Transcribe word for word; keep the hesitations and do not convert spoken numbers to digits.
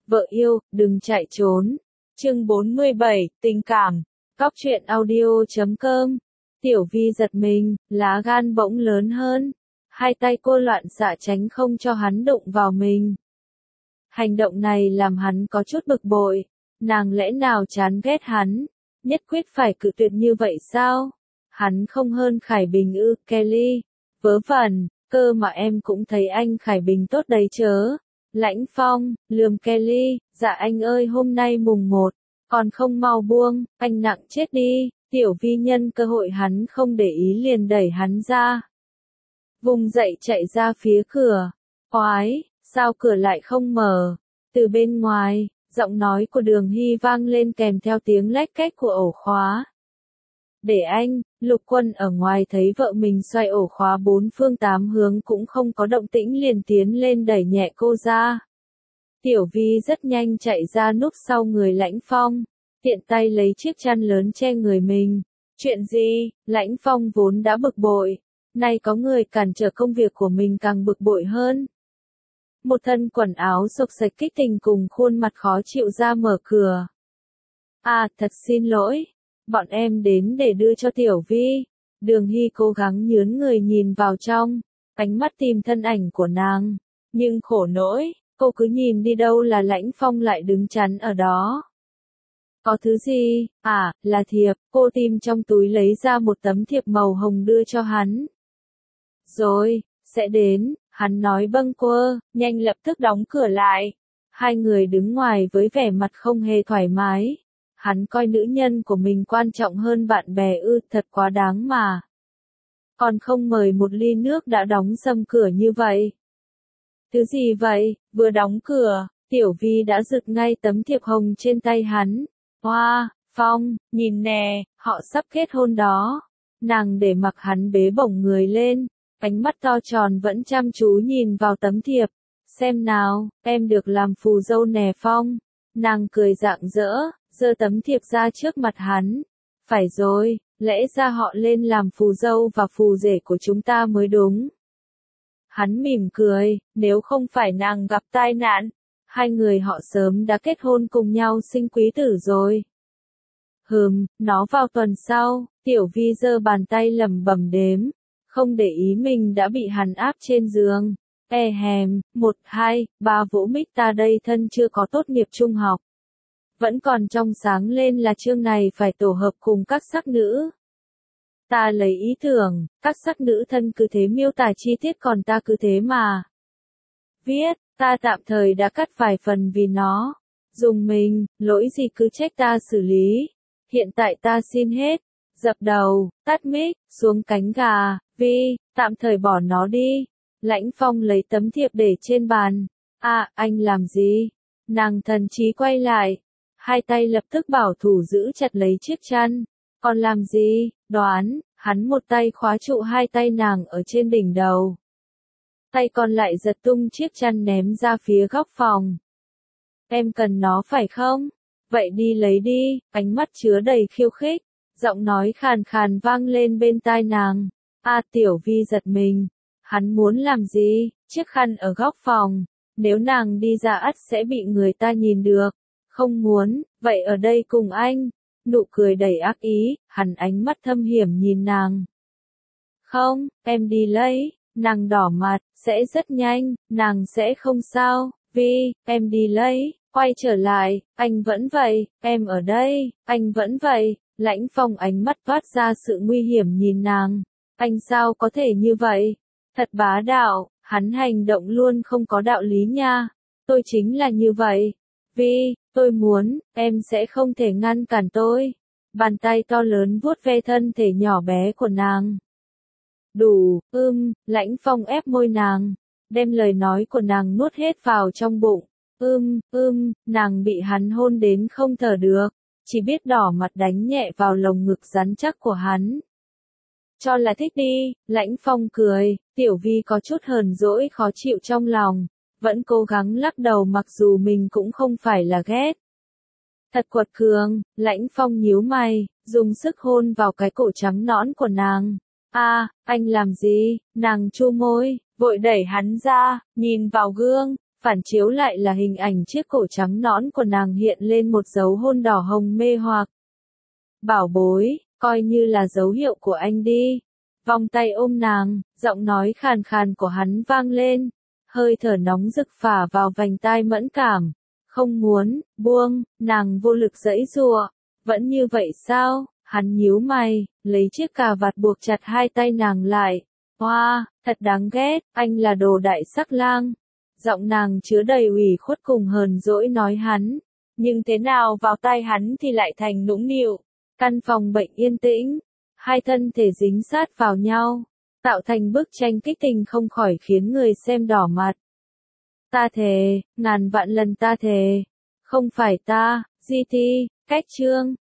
Vợ yêu, đừng chạy trốn. Chương bốn mươi bảy, tình cảm. Cóc truyện audio chấm com. Tiểu Vi giật mình, lá gan bỗng lớn hơn. Hai tay cô loạn xạ tránh không cho hắn đụng vào mình. Hành động này làm hắn có chút bực bội. Nàng lẽ nào chán ghét hắn, nhất quyết phải cự tuyệt như vậy sao? Hắn không hơn Khải Bình ư, Kelly. Vớ vẩn, cơ mà em cũng thấy anh Khải Bình tốt đấy chớ. Lãnh Phong, lườm Kelly, dạ anh ơi hôm nay mùng một, còn không mau buông, anh nặng chết đi. Tiểu Vi nhân cơ hội hắn không để ý liền đẩy hắn ra. Vùng dậy chạy ra phía cửa. Oái, sao cửa lại không mở? Từ bên ngoài, giọng nói của Đường Hy vang lên kèm theo tiếng lách cách của ổ khóa. Để anh, Lục Quân ở ngoài thấy vợ mình xoay ổ khóa bốn phương tám hướng cũng không có động tĩnh liền tiến lên đẩy nhẹ cô ra. Tiểu Vi rất nhanh chạy ra núp sau người Lãnh Phong, tiện tay lấy chiếc chăn lớn che người mình. Chuyện gì? Lãnh Phong vốn đã bực bội, nay có người cản trở công việc của mình càng bực bội hơn. Một thân quần áo xộc xạch kích tình cùng khuôn mặt khó chịu ra mở cửa. À, thật xin lỗi. Bọn em đến để đưa cho Tiểu Vi. Đường Hy cố gắng nhướn người nhìn vào trong, ánh mắt tìm thân ảnh của nàng. Nhưng khổ nỗi, cô cứ nhìn đi đâu là Lãnh Phong lại đứng chắn ở đó. Có thứ gì? À, là thiệp. Cô tìm trong túi lấy ra một tấm thiệp màu hồng đưa cho hắn. Rồi, sẽ đến, hắn nói bâng quơ, nhanh lập tức đóng cửa lại. Hai người đứng ngoài với vẻ mặt không hề thoải mái. Hắn coi nữ nhân của mình quan trọng hơn bạn bè ư, thật quá đáng mà. Còn không mời một ly nước đã đóng sầm cửa như vậy. Thứ gì vậy? Vừa đóng cửa, Tiểu Vi đã giựt ngay tấm thiệp hồng trên tay hắn. Hoa, Phong, nhìn nè, họ sắp kết hôn đó. Nàng để mặc hắn bế bổng người lên, ánh mắt to tròn vẫn chăm chú nhìn vào tấm thiệp. Xem nào, em được làm phù dâu nè Phong. Nàng cười rạng rỡ, giơ tấm thiệp ra trước mặt hắn. Phải rồi, lẽ ra họ lên làm phù dâu và phù rể của chúng ta mới đúng. Hắn mỉm cười, nếu không phải nàng gặp tai nạn, hai người họ sớm đã kết hôn cùng nhau sinh quý tử rồi. Hừm, nó vào tuần sau. Tiểu Vi giơ bàn tay lẩm bẩm đếm, không để ý mình đã bị hắn áp trên giường. E hèm, một, hai, ba vỗ mít ta đây thân chưa có tốt nghiệp trung học. Vẫn còn trong sáng lên là chương này phải tổ hợp cùng các sắc nữ. Ta lấy ý tưởng, các sắc nữ thân cứ thế miêu tả chi tiết còn ta cứ thế mà viết, ta tạm thời đã cắt vài phần vì nó. Dùng mình, lỗi gì cứ trách ta xử lý. Hiện tại ta xin hết. Dập đầu, tắt mic, xuống cánh gà, Vi, tạm thời bỏ nó đi. Lãnh Phong lấy tấm thiệp để trên bàn. À, anh làm gì? Nàng thần trí quay lại. Hai tay lập tức bảo thủ giữ chặt lấy chiếc chăn. Còn làm gì? Đoán, hắn một tay khóa trụ hai tay nàng ở trên đỉnh đầu. Tay còn lại giật tung chiếc chăn ném ra phía góc phòng. Em cần nó phải không? Vậy đi lấy đi, ánh mắt chứa đầy khiêu khích. Giọng nói khàn khàn vang lên bên tai nàng. À, Tiểu Vi giật mình. Hắn muốn làm gì? Chiếc khăn ở góc phòng. Nếu nàng đi ra ắt sẽ bị người ta nhìn được. Không muốn, vậy ở đây cùng anh. Nụ cười đầy ác ý, hắn ánh mắt thâm hiểm nhìn nàng. Không, em đi lấy. Nàng đỏ mặt, sẽ rất nhanh, nàng sẽ không sao. Vi, em đi lấy. Quay trở lại, anh vẫn vậy, em ở đây, anh vẫn vậy. Lãnh Phong ánh mắt toát ra sự nguy hiểm nhìn nàng. Anh sao có thể như vậy? Thật bá đạo, hắn hành động luôn không có đạo lý nha. Tôi chính là như vậy. Vi, tôi muốn, em sẽ không thể ngăn cản tôi. Bàn tay to lớn vuốt ve thân thể nhỏ bé của nàng. Đủ, ưm, Lãnh Phong ép môi nàng, đem lời nói của nàng nuốt hết vào trong bụng. Ưm, ưm, nàng bị hắn hôn đến không thở được, chỉ biết đỏ mặt đánh nhẹ vào lồng ngực rắn chắc của hắn. Cho là thích đi, Lãnh Phong cười, Tiểu Vi có chút hờn dỗi khó chịu trong lòng, vẫn cố gắng lắc đầu mặc dù mình cũng không phải là ghét. Thật quật cường, Lãnh Phong nhíu mày, dùng sức hôn vào cái cổ trắng nõn của nàng. À, anh làm gì? Nàng chu môi, vội đẩy hắn ra, nhìn vào gương, phản chiếu lại là hình ảnh chiếc cổ trắng nõn của nàng hiện lên một dấu hôn đỏ hồng mê hoặc. Bảo bối, coi như là dấu hiệu của anh đi. Vòng tay ôm nàng, giọng nói khàn khàn của hắn vang lên, hơi thở nóng rực phả vào vành tai mẫn cảm. Không muốn, buông, nàng vô lực giãy giụa. Vẫn như vậy sao? Hắn nhíu mày, lấy chiếc cà vạt buộc chặt hai tay nàng lại. Hoa, thật đáng ghét, anh là đồ đại sắc lang. Giọng nàng chứa đầy ủy khuất cùng hờn dỗi nói hắn. Nhưng thế nào vào tai hắn thì lại thành nũng nịu. Căn phòng bệnh yên tĩnh, hai thân thể dính sát vào nhau, tạo thành bức tranh kích tình không khỏi khiến người xem đỏ mặt. Ta thề, ngàn vạn lần ta thề, không phải ta, gi ti, cách chương.